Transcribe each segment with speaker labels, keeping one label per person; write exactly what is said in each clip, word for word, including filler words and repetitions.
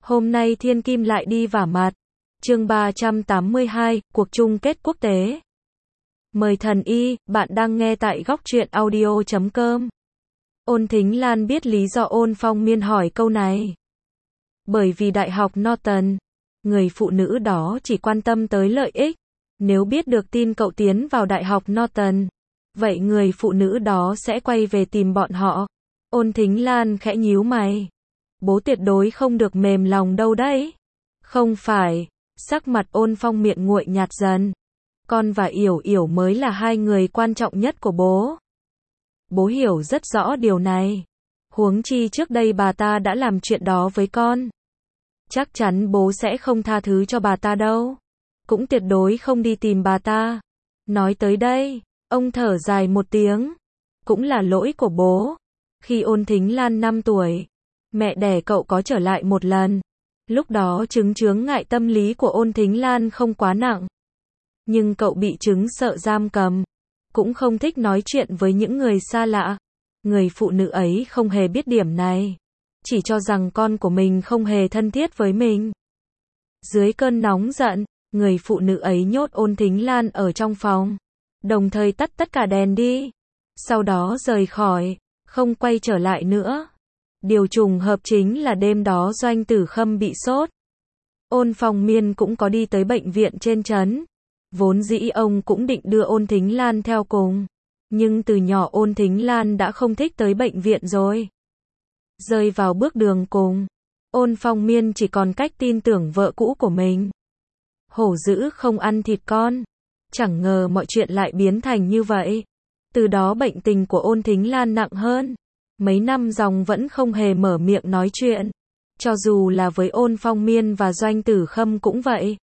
Speaker 1: Hôm nay thiên kim lại đi vả mặt. Chương ba trăm tám mươi hai, cuộc chung kết quốc tế. Mời thần y, bạn đang nghe tại góc truyện audio chấm com. Ôn Thính Lan biết lý do Ôn Phong Miên hỏi câu này. Bởi vì Đại học Norton, người phụ nữ đó chỉ quan tâm tới lợi ích. Nếu biết được tin cậu tiến vào Đại học Norton, vậy người phụ nữ đó sẽ quay về tìm bọn họ. Ôn Thính Lan khẽ nhíu mày. Bố tuyệt đối không được mềm lòng đâu đấy. Không phải. Sắc mặt Ôn Phong Miện nguội nhạt dần. Con và Yểu Yểu mới là hai người quan trọng nhất của bố. Bố hiểu rất rõ điều này. Huống chi trước đây bà ta đã làm chuyện đó với con. Chắc chắn bố sẽ không tha thứ cho bà ta đâu. Cũng tuyệt đối không đi tìm bà ta. Nói tới đây, ông thở dài một tiếng. Cũng là lỗi của bố. Khi Ôn Thính Lan năm tuổi, mẹ đẻ cậu có trở lại một lần. Lúc đó chứng chướng ngại tâm lý của Ôn Thính Lan không quá nặng. Nhưng cậu bị chứng sợ giam cầm. Cũng không thích nói chuyện với những người xa lạ. Người phụ nữ ấy không hề biết điểm này. Chỉ cho rằng con của mình không hề thân thiết với mình. Dưới cơn nóng giận, người phụ nữ ấy nhốt Ôn Thính Lan ở trong phòng. Đồng thời tắt tất cả đèn đi. Sau đó rời khỏi, không quay trở lại nữa. Điều trùng hợp chính là đêm đó Doanh Tử Khâm bị sốt. Ôn Phong Miên cũng có đi tới bệnh viện trên trấn. Vốn dĩ ông cũng định đưa Ôn Thính Lan theo cùng. Nhưng từ nhỏ Ôn Thính Lan đã không thích tới bệnh viện rồi. Rơi vào bước đường cùng, Ôn Phong Miên chỉ còn cách tin tưởng vợ cũ của mình. Hổ dữ không ăn thịt con. Chẳng ngờ mọi chuyện lại biến thành như vậy. Từ đó bệnh tình của Ôn Thính Lan nặng hơn. Mấy năm dòng vẫn không hề mở miệng nói chuyện. Cho dù là với Ôn Phong Miên và Doanh Tử Khâm cũng vậy.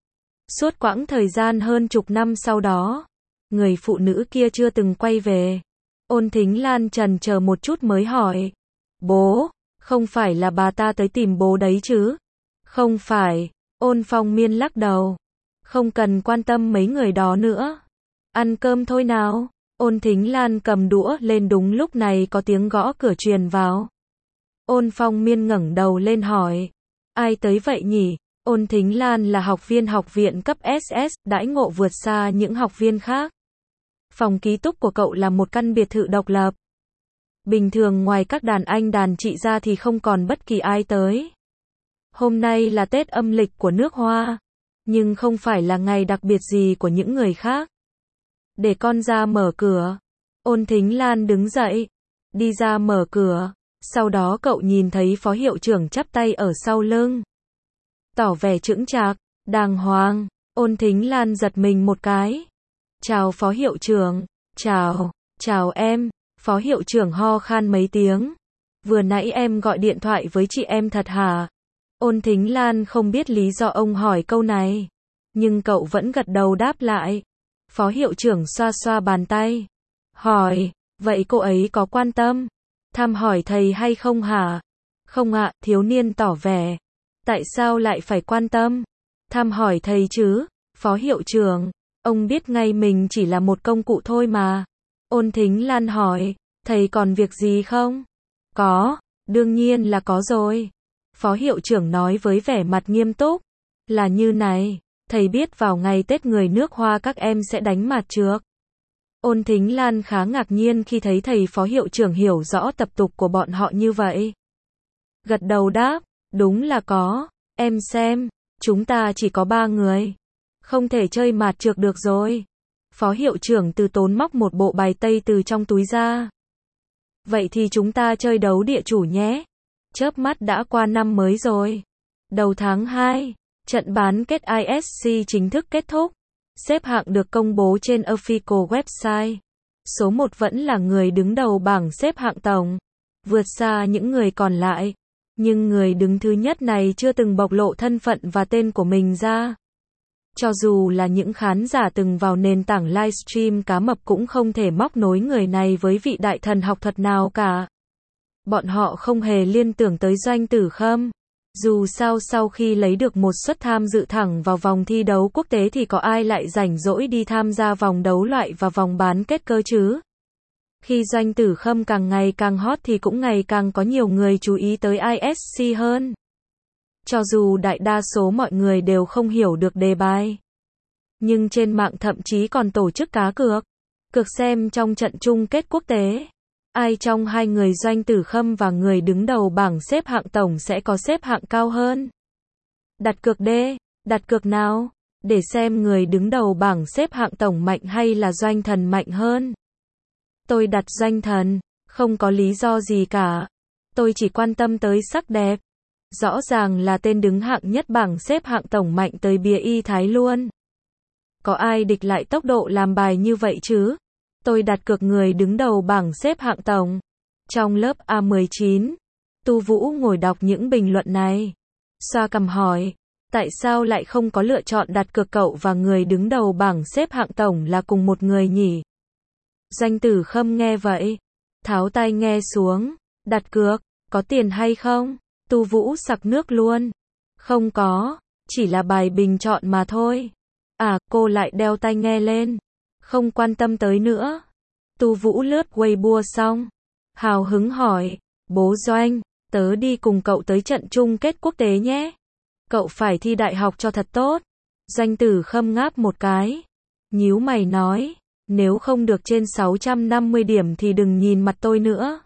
Speaker 1: Suốt quãng thời gian hơn chục năm sau đó, người phụ nữ kia chưa từng quay về. Ôn Thính Lan chần chờ một chút mới hỏi. Bố, không phải là bà ta tới tìm bố đấy chứ? Không phải. Ôn Phong Miên lắc đầu. Không cần quan tâm mấy người đó nữa. Ăn cơm thôi nào. Ôn Thính Lan cầm đũa lên, đúng lúc này có tiếng gõ cửa truyền vào. Ôn Phong Miên ngẩng đầu lên hỏi. Ai tới vậy nhỉ? Ôn Thính Lan là học viên học viện cấp ét ét, đãi ngộ vượt xa những học viên khác. Phòng ký túc của cậu là một căn biệt thự độc lập. Bình thường ngoài các đàn anh đàn chị ra thì không còn bất kỳ ai tới. Hôm nay là Tết âm lịch của nước Hoa, nhưng không phải là ngày đặc biệt gì của những người khác. Để con ra mở cửa. Ôn Thính Lan đứng dậy, đi ra mở cửa. Sau đó cậu nhìn thấy phó hiệu trưởng chắp tay ở sau lưng. Tỏ vẻ chững chạc, đàng hoàng. Ôn Thính Lan giật mình một cái. Chào phó hiệu trưởng. Chào, chào em. Phó hiệu trưởng ho khan mấy tiếng. Vừa nãy em gọi điện thoại với chị em thật hả? Ôn Thính Lan không biết lý do ông hỏi câu này. Nhưng cậu vẫn gật đầu đáp lại. Phó hiệu trưởng xoa xoa bàn tay. Hỏi, vậy cô ấy có quan tâm? Thăm hỏi thầy hay không hả? Không ạ, thiếu niên tỏ vẻ. Tại sao lại phải quan tâm? Thăm hỏi thầy chứ? Phó hiệu trưởng, ông biết ngay mình chỉ là một công cụ thôi mà. Ôn Thính Lan hỏi, thầy còn việc gì không? Có, đương nhiên là có rồi. Phó hiệu trưởng nói với vẻ mặt nghiêm túc. Là như này, thầy biết vào ngày Tết người nước Hoa các em sẽ đánh mạt trược. Ôn Thính Lan khá ngạc nhiên khi thấy thầy phó hiệu trưởng hiểu rõ tập tục của bọn họ như vậy. Gật đầu đáp, đúng là có, em xem, chúng ta chỉ có ba người. Không thể chơi mạt trược được rồi. Phó hiệu trưởng từ tốn móc một bộ bài tây từ trong túi ra. Vậy thì chúng ta chơi đấu địa chủ nhé. Chớp mắt đã qua năm mới rồi. Đầu tháng hai, trận bán kết i ét xê chính thức kết thúc. Xếp hạng được công bố trên official website. Số một vẫn là người đứng đầu bảng xếp hạng tổng, vượt xa những người còn lại. Nhưng người đứng thứ nhất này chưa từng bộc lộ thân phận và tên của mình ra. Cho dù là những khán giả từng vào nền tảng livestream cá mập cũng không thể móc nối người này với vị đại thần học thuật nào cả. Bọn họ không hề liên tưởng tới Doanh Tử Khâm. Dù sao sau khi lấy được một suất tham dự thẳng vào vòng thi đấu quốc tế thì có ai lại rảnh rỗi đi tham gia vòng đấu loại và vòng bán kết cơ chứ? Khi Doanh Tử Khâm càng ngày càng hot thì cũng ngày càng có nhiều người chú ý tới i ét xê hơn. Cho dù đại đa số mọi người đều không hiểu được đề bài. Nhưng trên mạng thậm chí còn tổ chức cá cược. Cược xem trong trận chung kết quốc tế. Ai trong hai người Doanh Tử Khâm và người đứng đầu bảng xếp hạng tổng sẽ có xếp hạng cao hơn. Đặt cược đê, đặt cược nào? Để xem người đứng đầu bảng xếp hạng tổng mạnh hay là Doanh Thần mạnh hơn. Tôi đặt Doanh Thần, không có lý do gì cả. Tôi chỉ quan tâm tới sắc đẹp. Rõ ràng là tên đứng hạng nhất bảng xếp hạng tổng mạnh tới bìa y Thái luôn. Có ai địch lại tốc độ làm bài như vậy chứ? Tôi đặt cược người đứng đầu bảng xếp hạng tổng. Trong lớp A mười chín, Tu Vũ ngồi đọc những bình luận này. Xoa cằm hỏi, tại sao lại không có lựa chọn đặt cược cậu và người đứng đầu bảng xếp hạng tổng là cùng một người nhỉ? Doanh Tử Khâm nghe vậy, tháo tai nghe xuống, đặt cược, có tiền hay không? Tu Vũ sặc nước luôn. Không có, chỉ là bài bình chọn mà thôi. À, cô lại đeo tai nghe lên. Không quan tâm tới nữa. Tu Vũ lướt Weibo xong. Hào hứng hỏi, bố Doanh, tớ đi cùng cậu tới trận chung kết quốc tế nhé. Cậu phải thi đại học cho thật tốt. Doanh Tử Khâm ngáp một cái. Nhíu mày nói, nếu không được trên sáu trăm năm mươi điểm thì đừng nhìn mặt tôi nữa.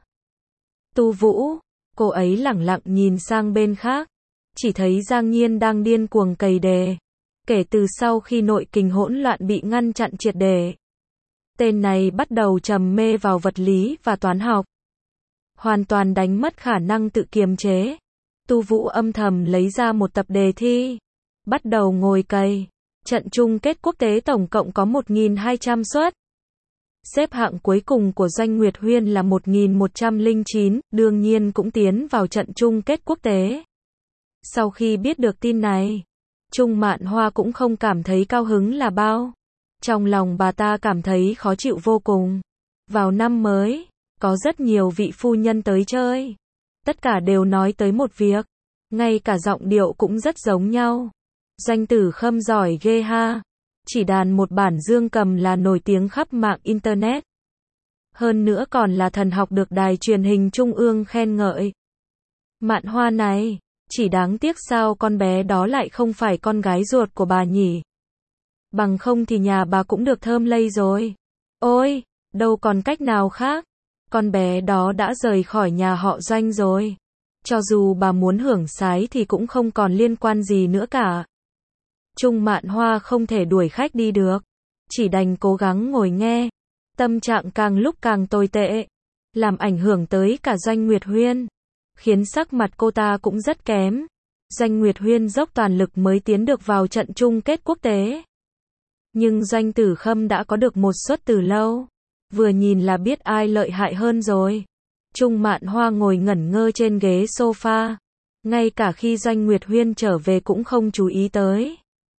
Speaker 1: Tu Vũ, cô ấy lẳng lặng nhìn sang bên khác. Chỉ thấy Giang Nhiên đang điên cuồng cày đề. Kể từ sau khi nội kình hỗn loạn bị ngăn chặn triệt để. Tên này bắt đầu trầm mê vào vật lý và toán học. Hoàn toàn đánh mất khả năng tự kiềm chế. Tu Vũ âm thầm lấy ra một tập đề thi. Bắt đầu ngồi cày. Trận chung kết quốc tế tổng cộng có một nghìn hai trăm suất. Xếp hạng cuối cùng của Doanh Nguyệt Huyên là một nghìn một trăm lẻ chín, đương nhiên cũng tiến vào trận chung kết quốc tế. Sau khi biết được tin này, Trung Mạn Hoa cũng không cảm thấy cao hứng là bao. Trong lòng bà ta cảm thấy khó chịu vô cùng. Vào năm mới, có rất nhiều vị phu nhân tới chơi. Tất cả đều nói tới một việc. Ngay cả giọng điệu cũng rất giống nhau. Doanh Tử Khâm giỏi ghê ha. Chỉ đàn một bản dương cầm là nổi tiếng khắp mạng Internet. Hơn nữa còn là thần học được đài truyền hình trung ương khen ngợi. Mạn Hoa này, chỉ đáng tiếc sao con bé đó lại không phải con gái ruột của bà nhỉ. Bằng không thì nhà bà cũng được thơm lây rồi. Ôi, đâu còn cách nào khác. Con bé đó đã rời khỏi nhà họ Doanh rồi. Cho dù bà muốn hưởng sái thì cũng không còn liên quan gì nữa cả. Trung Mạn Hoa không thể đuổi khách đi được. Chỉ đành cố gắng ngồi nghe. Tâm trạng càng lúc càng tồi tệ. Làm ảnh hưởng tới cả Doanh Nguyệt Huyên. Khiến sắc mặt cô ta cũng rất kém. Doanh Nguyệt Huyên dốc toàn lực mới tiến được vào trận chung kết quốc tế. Nhưng Doanh Tử Khâm đã có được một suất từ lâu. Vừa nhìn là biết ai lợi hại hơn rồi. Trung Mạn Hoa ngồi ngẩn ngơ trên ghế sofa. Ngay cả khi Doanh Nguyệt Huyên trở về cũng không chú ý tới.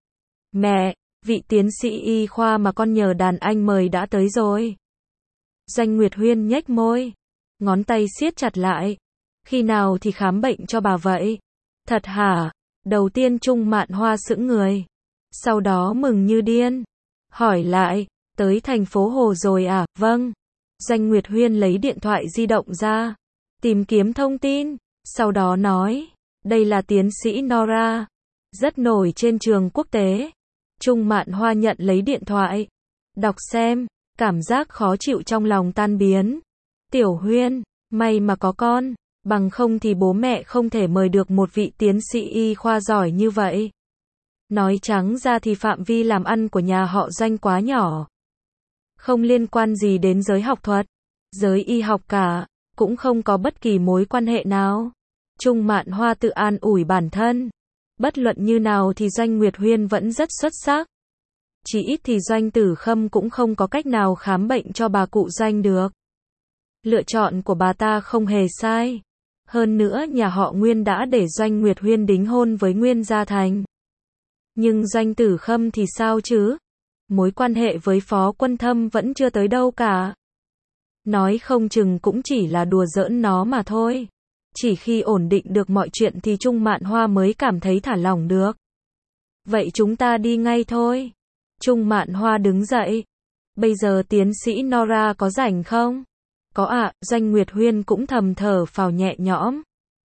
Speaker 1: Mẹ, vị tiến sĩ y khoa mà con nhờ đàn anh mời đã tới rồi. Doanh Nguyệt Huyên nhếch môi. Ngón tay siết chặt lại. Khi nào thì khám bệnh cho bà vậy? Thật hả? Đầu tiên Trung Mạn Hoa sững người. Sau đó mừng như điên. Hỏi lại, tới thành phố Hồ rồi à? Vâng. Doanh Nguyệt Huyên lấy điện thoại di động ra. Tìm kiếm thông tin. Sau đó nói, đây là tiến sĩ Nora. Rất nổi trên trường quốc tế. Trung Mạn Hoa nhận lấy điện thoại. Đọc xem, cảm giác khó chịu trong lòng tan biến. Tiểu Huyên, may mà có con. Bằng không thì bố mẹ không thể mời được một vị tiến sĩ y khoa giỏi như vậy. Nói trắng ra thì phạm vi làm ăn của nhà họ Doanh quá nhỏ. Không liên quan gì đến giới học thuật, giới y học cả, cũng không có bất kỳ mối quan hệ nào. Trung Mạn Hoa tự an ủi bản thân. Bất luận như nào thì Doanh Nguyệt Huyên vẫn rất xuất sắc. Chỉ ít thì Doanh Tử Khâm cũng không có cách nào khám bệnh cho bà cụ Doanh được. Lựa chọn của bà ta không hề sai. Hơn nữa nhà họ Nguyên đã để Doanh Nguyệt Huyên đính hôn với Nguyên Gia Thành. Nhưng Doanh Tử Khâm thì sao chứ? Mối quan hệ với Phó Quân Thâm vẫn chưa tới đâu cả. Nói không chừng cũng chỉ là đùa giỡn nó mà thôi. Chỉ khi ổn định được mọi chuyện thì Trung Mạn Hoa mới cảm thấy thả lỏng được. Vậy chúng ta đi ngay thôi. Trung Mạn Hoa đứng dậy. Bây giờ tiến sĩ Nora có rảnh không? Có ạ, à, Doanh Nguyệt Huyên cũng thầm thở phào nhẹ nhõm.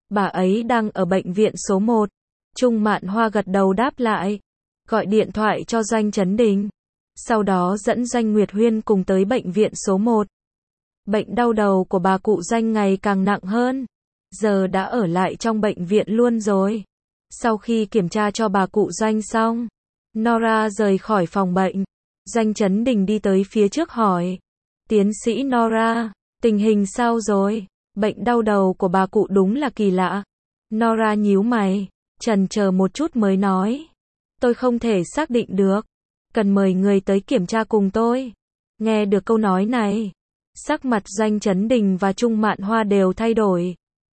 Speaker 1: Bà ấy đang ở bệnh viện số một. Trung Mạn Hoa gật đầu đáp lại. Gọi điện thoại cho Doanh Chấn Đình. Sau đó dẫn Doanh Nguyệt Huyên cùng tới bệnh viện số một. Bệnh đau đầu của bà cụ Doanh ngày càng nặng hơn. Giờ đã ở lại trong bệnh viện luôn rồi. Sau khi kiểm tra cho bà cụ Doanh xong, Nora rời khỏi phòng bệnh. Doanh Chấn Đình đi tới phía trước hỏi. Tiến sĩ Nora, tình hình sao rồi? Bệnh đau đầu của bà cụ đúng là kỳ lạ. Nora nhíu mày, chần chờ một chút mới nói. Tôi không thể xác định được. Cần mời người tới kiểm tra cùng tôi. Nghe được câu nói này, sắc mặt Doanh Chấn Đình và Trung Mạn Hoa đều thay đổi.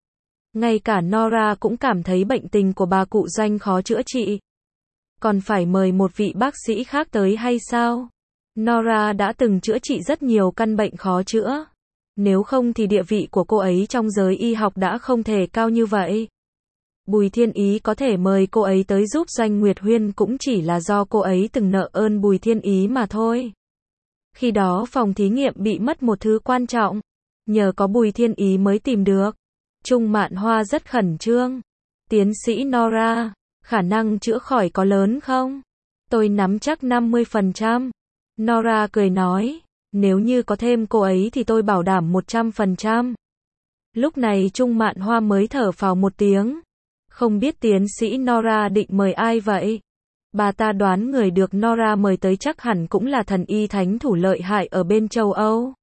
Speaker 1: Ngay cả Nora cũng cảm thấy bệnh tình của bà cụ Doanh khó chữa trị. Còn phải mời một vị bác sĩ khác tới hay sao? Nora đã từng chữa trị rất nhiều căn bệnh khó chữa. Nếu không thì địa vị của cô ấy trong giới y học đã không thể cao như vậy. Bùi Thiên Ý có thể mời cô ấy tới giúp Doanh Nguyệt Huyên cũng chỉ là do cô ấy từng nợ ơn Bùi Thiên Ý mà thôi. Khi đó phòng thí nghiệm bị mất một thứ quan trọng, nhờ có Bùi Thiên Ý mới tìm được. Trung Mạn Hoa rất khẩn trương. Tiến sĩ Nora, khả năng chữa khỏi có lớn không? Tôi nắm chắc năm mươi phần trăm. Nora cười nói, nếu như có thêm cô ấy thì tôi bảo đảm một trăm phần trăm. Lúc này Trung Mạn Hoa mới thở phào một tiếng. Không biết tiến sĩ Nora định mời ai vậy? Bà ta đoán người được Nora mời tới chắc hẳn cũng là thần y thánh thủ lợi hại ở bên châu Âu.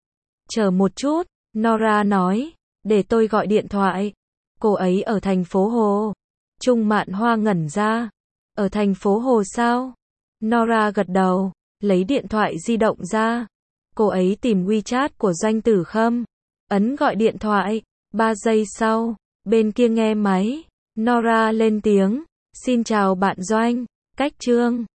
Speaker 1: Chờ một chút, Nora nói, để tôi gọi điện thoại. Cô ấy ở thành phố Hồ. Trung Mạn Hoa ngẩn ra. Ở thành phố Hồ sao? Nora gật đầu, lấy điện thoại di động ra. Cô ấy tìm WeChat của Doanh Tử Khâm. Ấn gọi điện thoại. Ba giây sau, bên kia nghe máy. Nora lên tiếng. Xin chào bạn Doanh. Cách Trương.